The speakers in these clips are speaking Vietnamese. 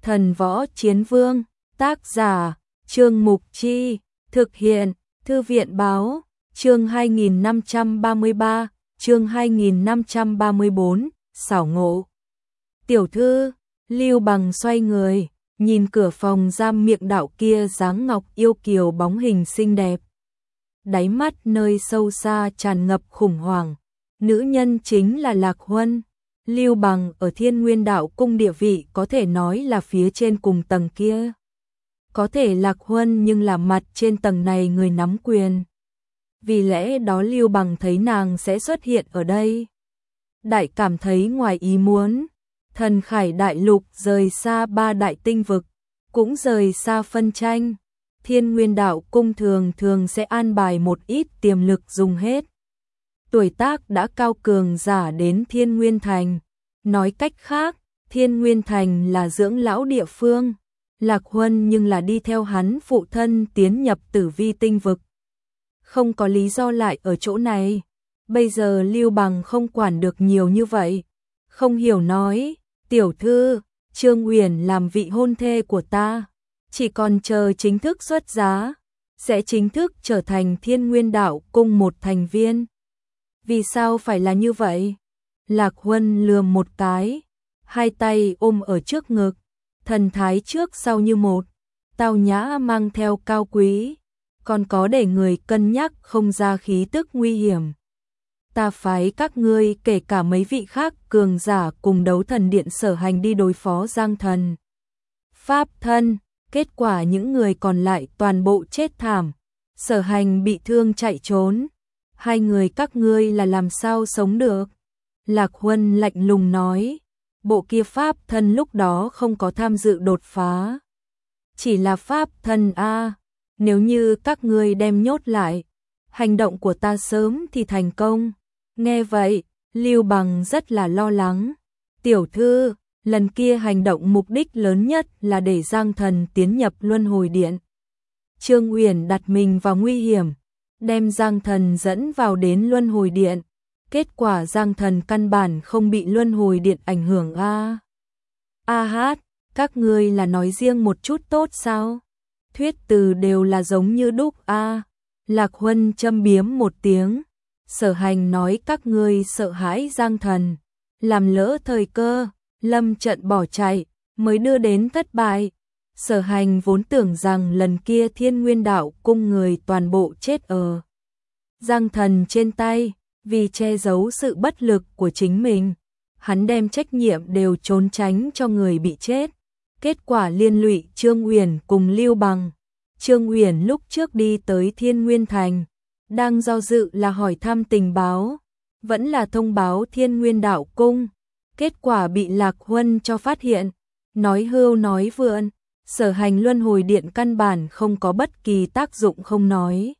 Thần Võ Chiến Vương, tác giả, Trương Mục Chi, thực hiện, Thư viện Báo, chương 2533, chương 2534, xảo ngộ. Tiểu thư, Lưu Bằng xoay người, nhìn cửa phòng giam miệng đạo kia dáng ngọc yêu kiều bóng hình xinh đẹp. Đáy mắt nơi sâu xa tràn ngập khủng hoảng, nữ nhân chính là Lạc Huân. Lưu Bằng ở Thiên Nguyên Đạo Cung địa vị có thể nói là phía trên cùng tầng kia. Có thể Lạc Huân nhưng là mặt trên tầng này người nắm quyền. Vì lẽ đó Lưu Bằng thấy nàng sẽ xuất hiện ở đây. Đại cảm thấy ngoài ý muốn. Thần Khải Đại Lục rời xa 3 đại tinh vực, cũng rời xa phân tranh. Thiên Nguyên Đạo Cung thường thường sẽ an bài một ít tiềm lực dùng hết. Tuổi tác đã cao cường giả đến Thiên Nguyên Thành. Nói cách khác, Thiên Nguyên Thành là dưỡng lão địa phương. Lạc Huân nhưng là đi theo hắn phụ thân tiến nhập Tử Vi tinh vực. Không có lý do lại ở chỗ này. Bây giờ Lưu Bằng không quản được nhiều như vậy. Không hiểu nói, tiểu thư, Trương Uyển làm vị hôn thê của ta. Chỉ còn chờ chính thức xuất giá, sẽ chính thức trở thành Thiên Nguyên Đạo Cung một thành viên. Vì sao phải là như vậy? Lạc Huân lườm một cái, hai tay ôm ở trước ngực, thần thái trước sau như một, tao nhã mang theo cao quý, còn có để người cân nhắc không ra khí tức nguy hiểm. Ta phái các ngươi kể cả mấy vị khác cường giả cùng Đấu Thần Điện Sở Hành đi đối phó Giang Thần Pháp Thân, kết quả những người còn lại toàn bộ chết thảm, Sở Hành bị thương chạy trốn. Hai người các ngươi là làm sao sống được? Lạc Huân lạnh lùng nói, bộ kia Pháp Thân lúc đó không có tham dự đột phá. Chỉ là Pháp Thân a, nếu như các ngươi đem nhốt lại, hành động của ta sớm thì thành công. Nghe vậy, Lưu Bằng rất là lo lắng. Tiểu thư, lần kia hành động mục đích lớn nhất là để Giang Thần tiến nhập Luân Hồi Điện. Trương Uyển đặt mình vào nguy hiểm, đem Giang Thần dẫn vào đến Luân Hồi Điện. Kết quả Giang Thần căn bản không bị Luân Hồi Điện ảnh hưởng a. A hát, các ngươi là nói riêng một chút tốt sao? Thuyết từ đều là giống như đúc a. Lạc Huân châm biếm một tiếng. Sở Hành nói các ngươi sợ hãi Giang Thần, làm lỡ thời cơ, lâm trận bỏ chạy, mới đưa đến thất bại. Sở Hành vốn tưởng rằng lần kia Thiên Nguyên Đạo Cung người toàn bộ chết ở Giang Thần trên tay, vì che giấu sự bất lực của chính mình, hắn đem trách nhiệm đều trốn tránh cho người bị chết. Kết quả liên lụy Trương Uyển cùng Lưu Bằng. Trương Uyển lúc trước đi tới Thiên Nguyên Thành, đang do dự là hỏi thăm tình báo, vẫn là thông báo Thiên Nguyên Đạo Cung. Kết quả bị Lạc Huân cho phát hiện, nói hưu nói vượn, Sở Hành Luân Hồi Điện căn bản không có bất kỳ tác dụng không nói.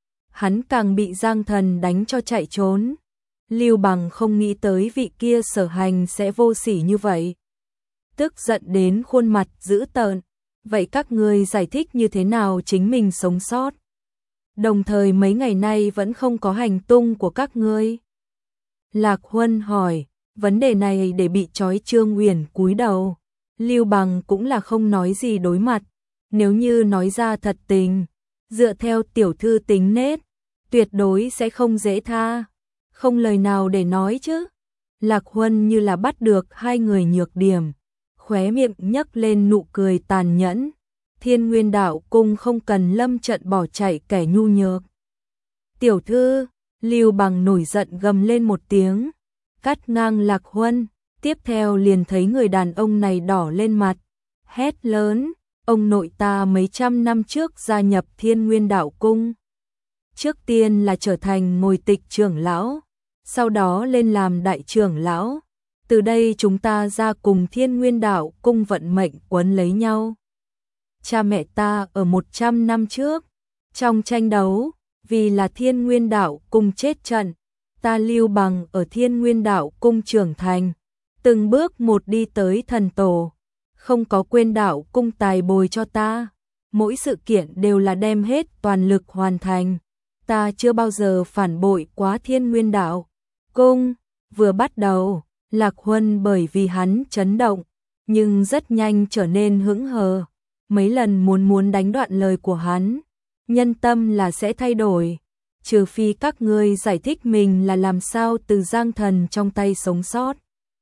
Hắn càng bị Giang Thần đánh cho chạy trốn. Lưu Bằng không nghĩ tới vị kia Sở Hành sẽ vô sỉ như vậy. Tức giận đến khuôn mặt dữ tợn. Vậy các ngươi giải thích như thế nào chính mình sống sót? Đồng thời mấy ngày nay vẫn không có hành tung của các ngươi. Lạc Huân hỏi, vấn đề này để bị trói Trương Uyển cúi đầu. Lưu Bằng cũng là không nói gì đối mặt. Nếu như nói ra thật tình, dựa theo tiểu thư tính nết, tuyệt đối sẽ không dễ tha. Không lời nào để nói chứ. Lạc Huân như là bắt được hai người nhược điểm, khóe miệng nhấc lên nụ cười tàn nhẫn. Thiên Nguyên Đạo Cung không cần lâm trận bỏ chạy kẻ nhu nhược. Tiểu thư, Lưu Bằng nổi giận gầm lên một tiếng, cắt ngang Lạc Huân, tiếp theo liền thấy người đàn ông này đỏ lên mặt, hét lớn, ông nội ta mấy trăm năm trước gia nhập Thiên Nguyên Đạo Cung. Trước tiên là trở thành ngồi tịch trưởng lão, sau đó lên làm đại trưởng lão. Từ đây chúng ta ra cùng Thiên Nguyên Đạo Cung vận mệnh quấn lấy nhau. Cha mẹ ta ở 100 năm trước, trong tranh đấu, vì là Thiên Nguyên Đạo Cung chết trận, ta Lưu Bằng ở Thiên Nguyên Đạo Cung trưởng thành, từng bước một đi tới thần tổ, không có quên Đạo Cung tài bồi cho ta, mỗi sự kiện đều là đem hết toàn lực hoàn thành, ta chưa bao giờ phản bội quá Thiên Nguyên Đạo Cung. Vừa bắt đầu, Lạc Huân bởi vì hắn chấn động, nhưng rất nhanh trở nên hững hờ, mấy lần muốn đánh đoạn lời của hắn. Nhân tâm là sẽ thay đổi, trừ phi các ngươi giải thích mình là làm sao từ Giang Thần trong tay sống sót.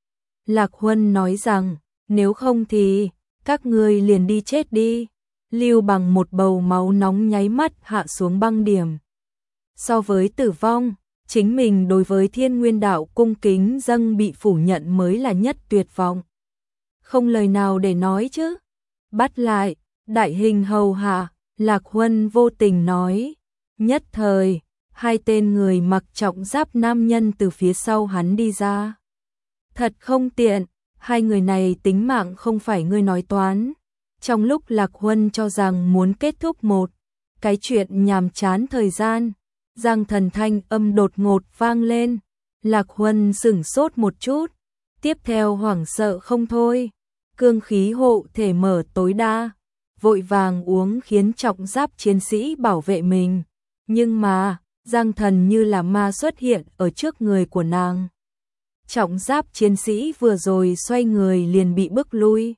Lạc Huân nói rằng, nếu không thì các ngươi liền đi chết đi. Lưu Bằng một bầu máu nóng nháy mắt hạ xuống băng điểm. So với tử vong, chính mình đối với Thiên Nguyên Đạo cung kính dâng bị phủ nhận mới là nhất tuyệt vọng. Không lời nào để nói chứ. Bắt lại, đại hình hầu hạ, Lạc Huân vô tình nói. Nhất thời, hai tên người mặc trọng giáp nam nhân từ phía sau hắn đi ra. Thật không tiện, hai người này tính mạng không phải ngươi nói toán. Trong lúc Lạc Huân cho rằng muốn kết thúc một cái chuyện nhàm chán thời gian, Giang Thần thanh âm đột ngột vang lên. Lạc Huân sửng sốt một chút, tiếp theo hoảng sợ không thôi. Cương khí hộ thể mở tối đa, vội vàng uống khiến trọng giáp chiến sĩ bảo vệ mình. Nhưng mà, Giang Thần như là ma xuất hiện ở trước người của nàng. Trọng giáp chiến sĩ vừa rồi xoay người liền bị bức lui.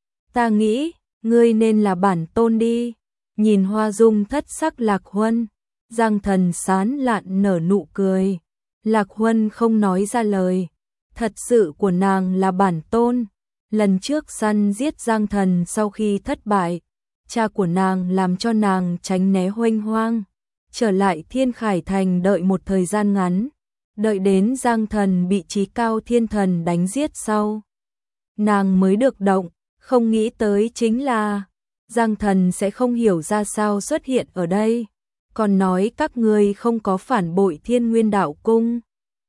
Ta nghĩ, ngươi nên là bản tôn đi. Nhìn hoa dung thất sắc Lạc Huân, Giang Thần sán lạn nở nụ cười. Lạc Huân không nói ra lời. Thật sự của nàng là bản tôn. Lần trước săn giết Giang Thần sau khi thất bại, cha của nàng làm cho nàng tránh né huênh hoang, trở lại Thiên Khải Thành đợi một thời gian ngắn, đợi đến Giang Thần bị Chí Cao Thiên Thần đánh giết sau. Nàng mới được động, không nghĩ tới chính là Giang Thần sẽ không hiểu ra sao xuất hiện ở đây, còn nói các ngươi không có phản bội Thiên Nguyên Đạo Cung.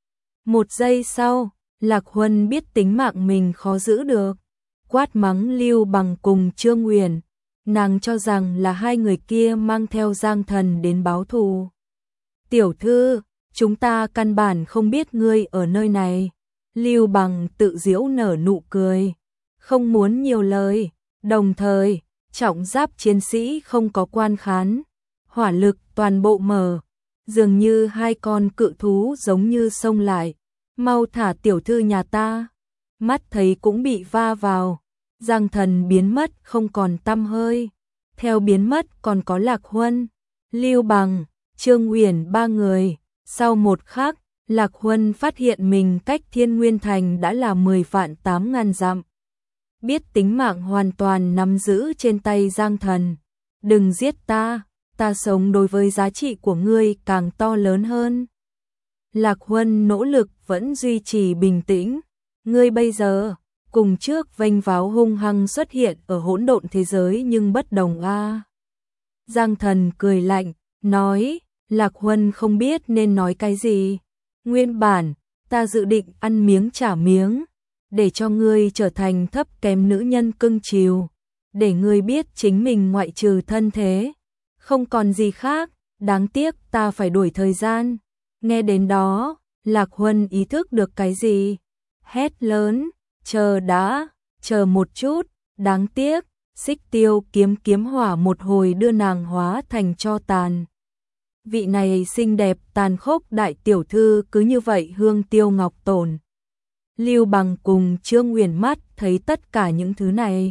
Một giây sau, Lạc Huân biết tính mạng mình khó giữ được, quát mắng Lưu Bằng cùng Trương Uyển. Nàng cho rằng là hai người kia mang theo Giang Thần đến báo thù. Tiểu thư, chúng ta căn bản không biết ngươi ở nơi này. Lưu Bằng tự giễu nở nụ cười, không muốn nhiều lời. Đồng thời, trọng giáp chiến sĩ không có quan khán, hỏa lực toàn bộ mở, dường như hai con cự thú giống như xông lại. Mau thả tiểu thư nhà ta. Mắt thấy cũng bị va vào. Giang Thần biến mất không còn tăm hơi. Theo biến mất còn có Lạc Huân, Lưu Bằng, Trương Uyển ba người. Sau một khắc, Lạc Huân phát hiện mình cách Thiên Nguyên Thành đã là 10.800 dặm. Biết tính mạng hoàn toàn nắm giữ trên tay Giang Thần. Đừng giết ta, ta sống đối với giá trị của ngươi càng to lớn hơn. Lạc Huân nỗ lực vẫn duy trì bình tĩnh. Ngươi bây giờ, cùng trước vênh váo hung hăng xuất hiện ở hỗn độn thế giới nhưng bất đồng a. Giang Thần cười lạnh, nói, Lạc Huân không biết nên nói cái gì. Nguyên bản, ta dự định ăn miếng trả miếng, để cho ngươi trở thành thấp kém nữ nhân cưng chiều, để ngươi biết chính mình ngoại trừ thân thế, không còn gì khác, đáng tiếc ta phải đuổi thời gian. Nghe đến đó, Lạc Huân ý thức được cái gì? Hét lớn, chờ đã, chờ một chút, đáng tiếc, Xích Tiêu kiếm hỏa một hồi đưa nàng hóa thành tro tàn. Vị này xinh đẹp tàn khốc đại tiểu thư cứ như vậy hương tiêu ngọc tổn. Lưu Bằng cùng Trương Uyển mắt thấy tất cả những thứ này,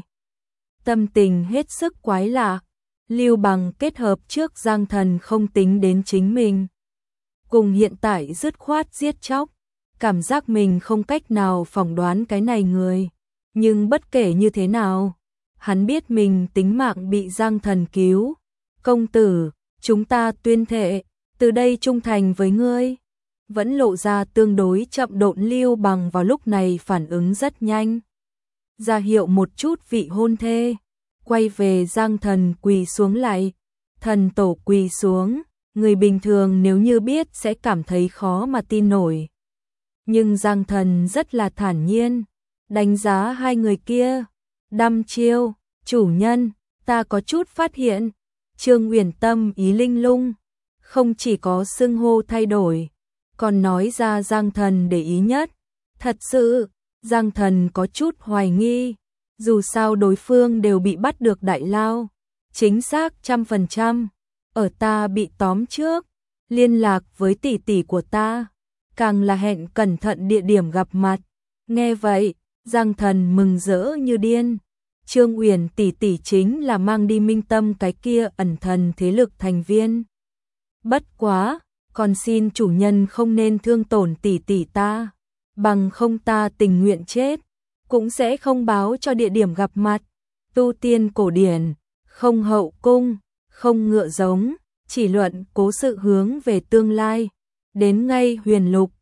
tâm tình hết sức quái lạ. Lưu Bằng kết hợp trước Giang Thần không tính đến chính mình, cùng hiện tại dứt khoát giết chóc, cảm giác mình không cách nào phỏng đoán cái này người. Nhưng bất kể như thế nào, hắn biết mình tính mạng bị Giang Thần cứu. Công tử, chúng ta tuyên thệ, từ đây trung thành với ngươi. Vẫn lộ ra tương đối chậm độn Lưu Bằng vào lúc này phản ứng rất nhanh. Ra hiệu một chút vị hôn thê, quay về Giang Thần quỳ xuống lại. Thần tổ quỳ xuống, người bình thường nếu như biết sẽ cảm thấy khó mà tin nổi. Nhưng Giang Thần rất là thản nhiên, đánh giá hai người kia. Đăm chiêu, chủ nhân, ta có chút phát hiện. Trương Uyển tâm ý linh lung, không chỉ có xưng hô thay đổi, còn nói ra Giang Thần để ý nhất. Thật sự, Giang Thần có chút hoài nghi, dù sao đối phương đều bị bắt được đại lao, chính xác 100%, ở ta bị tóm trước, liên lạc với tỷ tỷ của ta, càng là hẹn cẩn thận địa điểm gặp mặt. Nghe vậy, Giang Thần mừng rỡ như điên. Trương Uyển tỷ tỷ chính là mang đi Minh Tâm cái kia ẩn thần thế lực thành viên. Bất quá, còn xin chủ nhân không nên thương tổn tỷ tỷ ta, bằng không ta tình nguyện chết, cũng sẽ không báo cho địa điểm gặp mặt. Tu tiên cổ điển, không hậu cung, không ngựa giống, chỉ luận cố sự hướng về tương lai. Đến ngay huyền lục,